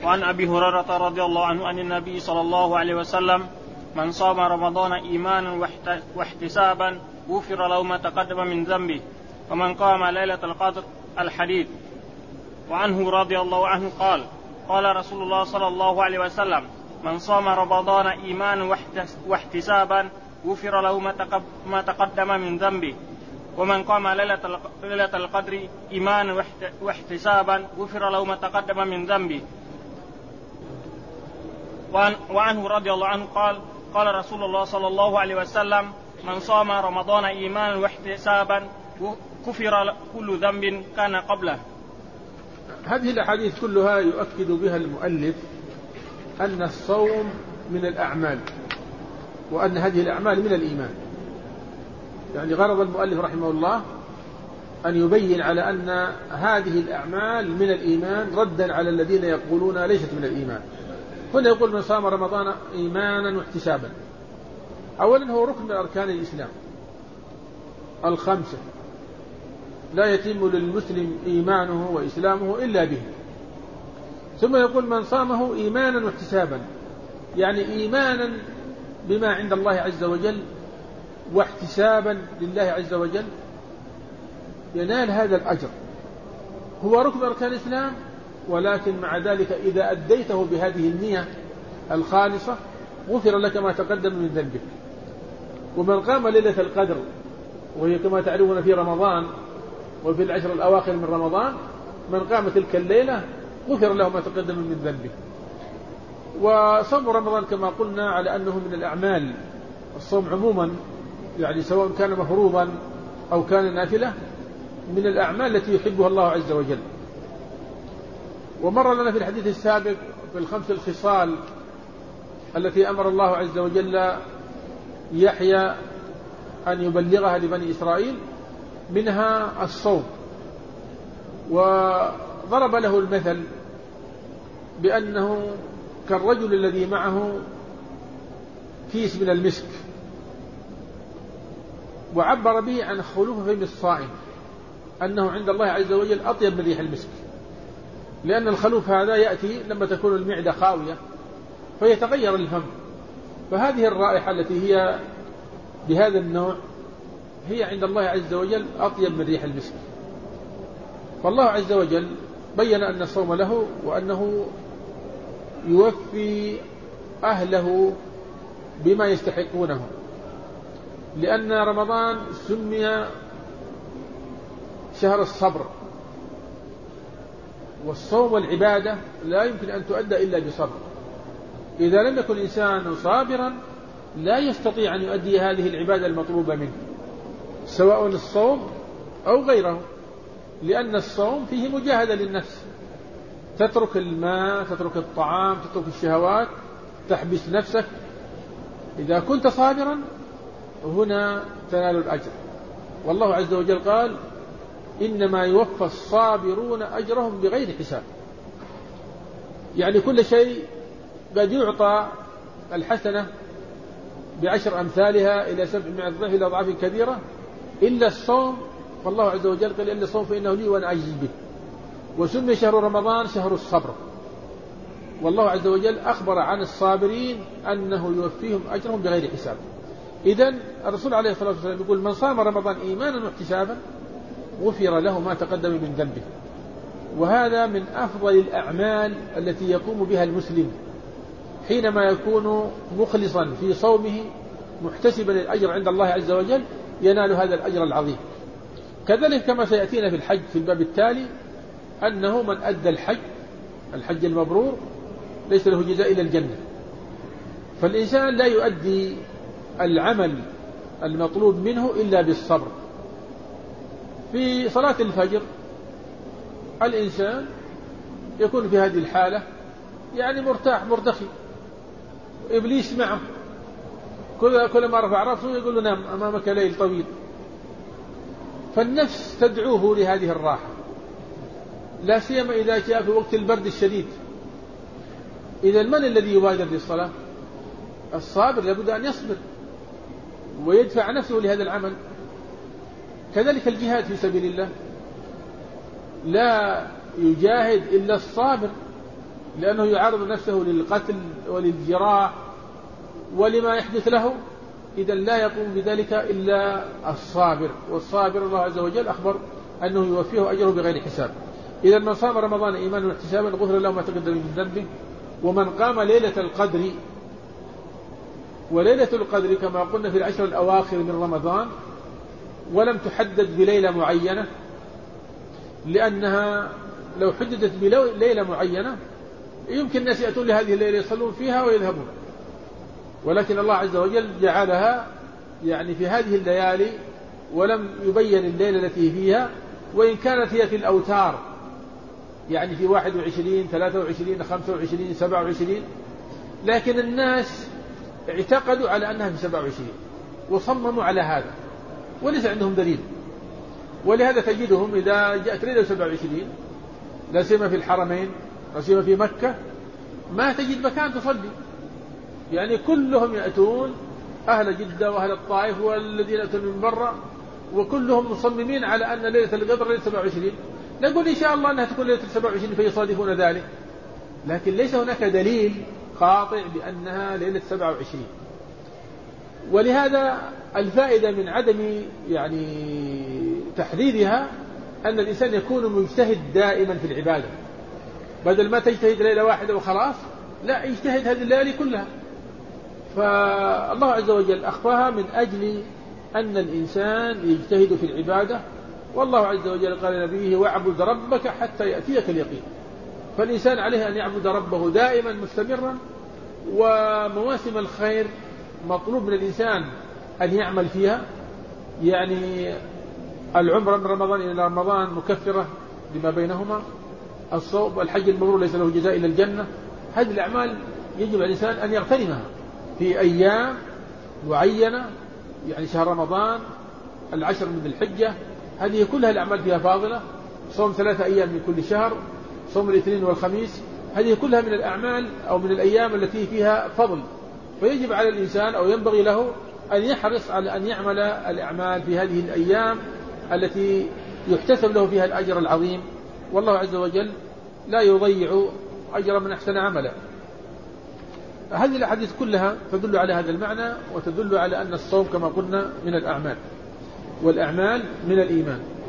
وعن أبي هريرة رضي الله عنه عن النبي صلى الله عليه وسلم: من صام رمضان إيمانا واحتسابا غفر له ما تقدم من ذنبه ومن قام ليلة القدر. الحديث. وعنه رضي الله عنه قال: قال رسول الله صلى الله عليه وسلم: من صام رمضان إيمانا واحتسابا غفر له ما تقدم من ذنبه ومن قام ليلة القدر إيمانا واحتسابا غفر له ما تقدم من ذنبه. وعنه رضي الله عنه قال: قال رسول الله صلى الله عليه وسلم: من صام رمضان إيمانا واحتسابا غفر كل ذنب كان قبله. هذه الأحاديث كلها يؤكد بها المؤلف أن الصوم من الأعمال، وأن هذه الأعمال من الإيمان. يعني غرض المؤلف رحمه الله أن يبين على أن هذه الأعمال من الإيمان، ردا على الذين يقولون ليست من الإيمان. هنا يقول: من صام رمضان إيمانا واحتسابا. أولا هو ركن من أركان الإسلام الخمسة، لا يتم للمسلم إيمانه وإسلامه إلا به. ثم يقول: من صامه إيمانا واحتسابا، يعني إيمانا بما عند الله عز وجل واحتسابا لله عز وجل ينال هذا الأجر. هو ركن أركان الإسلام، ولكن مع ذلك إذا أديته بهذه النية الخالصة غفر لك ما تقدم من ذنبك. ومن قام ليلة القدر، وهي كما تعلمون في رمضان وفي العشر الأواخر من رمضان، من قام تلك الليلة غفر له ما تقدم من ذنبه. وصوم رمضان كما قلنا على أنه من الأعمال، الصوم عموما يعني سواء كان مفروضا أو كان نافلة، من الأعمال التي يحبها الله عز وجل. ومر لنا في الحديث السابق في الخمس الخصال التي أمر الله عز وجل يحيى أن يبلغها لبني إسرائيل، منها الصوم. وضرب له المثل بأنه كالرجل الذي معه كيس من المسك، وعبر به عن خلوف فم الصائم، أنه عند الله عز وجل أطيب من ريح المسك، لأن الخلوف هذا يأتي لما تكون المعدة خاوية فيتغير الفم، فهذه الرائحة التي هي بهذا النوع هي عند الله عز وجل أطيب من ريح المسك. فالله عز وجل بين أن الصوم له، وأنه يوفي أهله بما يستحقونه، لأن رمضان سمي شهر الصبر، والصوم والعبادة لا يمكن أن تؤدى إلا بصبر. إذا لم يكن الإنسان صابرا لا يستطيع أن يؤدي هذه العبادة المطلوبة منه، سواء الصوم أو غيره، لأن الصوم فيه مجاهدة للنفس، تترك الماء، تترك الطعام، تترك الشهوات، تحبس نفسك. إذا كنت صابرا هنا تنال الأجر. والله عز وجل قال: إنما يوفى الصابرون أجرهم بغير حساب. يعني كل شيء قد يعطى الحسنة ب10 أمثالها إلى 700 ضعف إلى أضعاف كبيرة إلا الصوم. فالله عز وجل قال: إلا الصوم فإنه لي وأنا أجزي به. وسمي شهر رمضان شهر الصبر، والله عز وجل أخبر عن الصابرين أنه يوفيهم أجرهم بغير حساب. إذن الرسول عليه الصلاة والسلام يقول: من صام رمضان إيمانا واحتسابا غفر له ما تقدم من ذنبه. وهذا من أفضل الأعمال التي يقوم بها المسلم حينما يكون مخلصا في صومه محتسبا الأجر عند الله عز وجل، ينال هذا الأجر العظيم. كذلك كما سيأتينا في الحج في الباب التالي، أنه من أدى الحج المبرور ليس له جزاء إلا الجنة. فالإنسان لا يؤدي العمل المطلوب منه إلا بالصبر. في صلاة الفجر الإنسان يكون في هذه الحالة يعني مرتاح مرتخي، إبليس معه، كل ما رفع رأسه يقول له: نام أمامك ليل طويل. فالنفس تدعوه لهذه الراحة، لا سيما إذا جاء في وقت البرد الشديد. إذا من الذي يبادر للصلاة؟ الصابر لابد أن يصبر ويدفع نفسه لهذا العمل. كذلك الجهاد في سبيل الله لا يجاهد إلا الصابر، لأنه يعرض نفسه للقتل وللجراح ولما يحدث له، إذا لا يقوم بذلك إلا الصابر، والصابر الله عز وجل أخبر أنه يوفيه أجره بغير حساب. إذا من صام رمضان إيمانا واحتسابا غفر له ما تقدم من ذنبه. ومن قام ليلة القدر، وليلة القدر كما قلنا في العشر الأواخر من رمضان، ولم تحدد بليلة معينة، لأنها لو حددت بليلة معينة يمكن الناس يأتون لهذه الليلة يصلون فيها ويذهبون، ولكن الله عز وجل جعلها يعني في هذه الليالي، ولم يبين الليلة التي فيها، وإن كانت هي في الأوتار، يعني في 21 23 25 27، لكن الناس اعتقدوا على أنها في 27 وصمموا على هذا وليس عندهم دليل. ولهذا تجدهم إذا جاءت ليلة 27 لا سيما في الحرمين، لا سيما في مكة، ما تجد مكان تصلي، يعني كلهم يأتون، أهل جدة وأهل الطائف والذين يأتون من برا، وكلهم مصممين على أن ليلة القدر ليلة 27. نقول إن شاء الله أنها تكون ليلة 27 فيصادفون ذلك، لكن ليس هناك دليل قاطع بأنها ليلة 27. ولهذا الفائدة من عدم يعني تحديدها أن الإنسان يكون مجتهد دائما في العبادة، بدل ما تجتهد ليلة واحدة وخلاص، لا، يجتهد هذه الليالي كلها. فالله عز وجل أخفاها من أجل أن الإنسان يجتهد في العبادة، والله عز وجل قال لنبيه واعبد ربك حتى يأتيك اليقين. فالإنسان عليه أن يعبد ربه دائما مستمرا، ومواسم الخير مطلوب من الإنسان أن يعمل فيها، يعني العمرة من رمضان إلى رمضان مكفرة لما بينهما، الصوم والحج المبرور ليس له جزاء إلا الجنة. هذه الأعمال يجب على الإنسان أن يغتنمها في أيام معينة، يعني شهر رمضان، العشر من الحجة، هذه كلها الأعمال فيها فاضلة. صوم 3 أيام من كل شهر، صوم الاثنين والخميس، هذه كلها من الأعمال أو من الأيام التي فيها فضل، فيجب على الإنسان أو ينبغي له أن يحرص على أن يعمل الأعمال في هذه الأيام التي يحتسب له فيها الأجر العظيم، والله عز وجل لا يضيع أجر من أحسن عملا. هذه الأحاديث كلها تدل على هذا المعنى، وتدل على أن الصوم كما قلنا من الأعمال، والأعمال من الإيمان.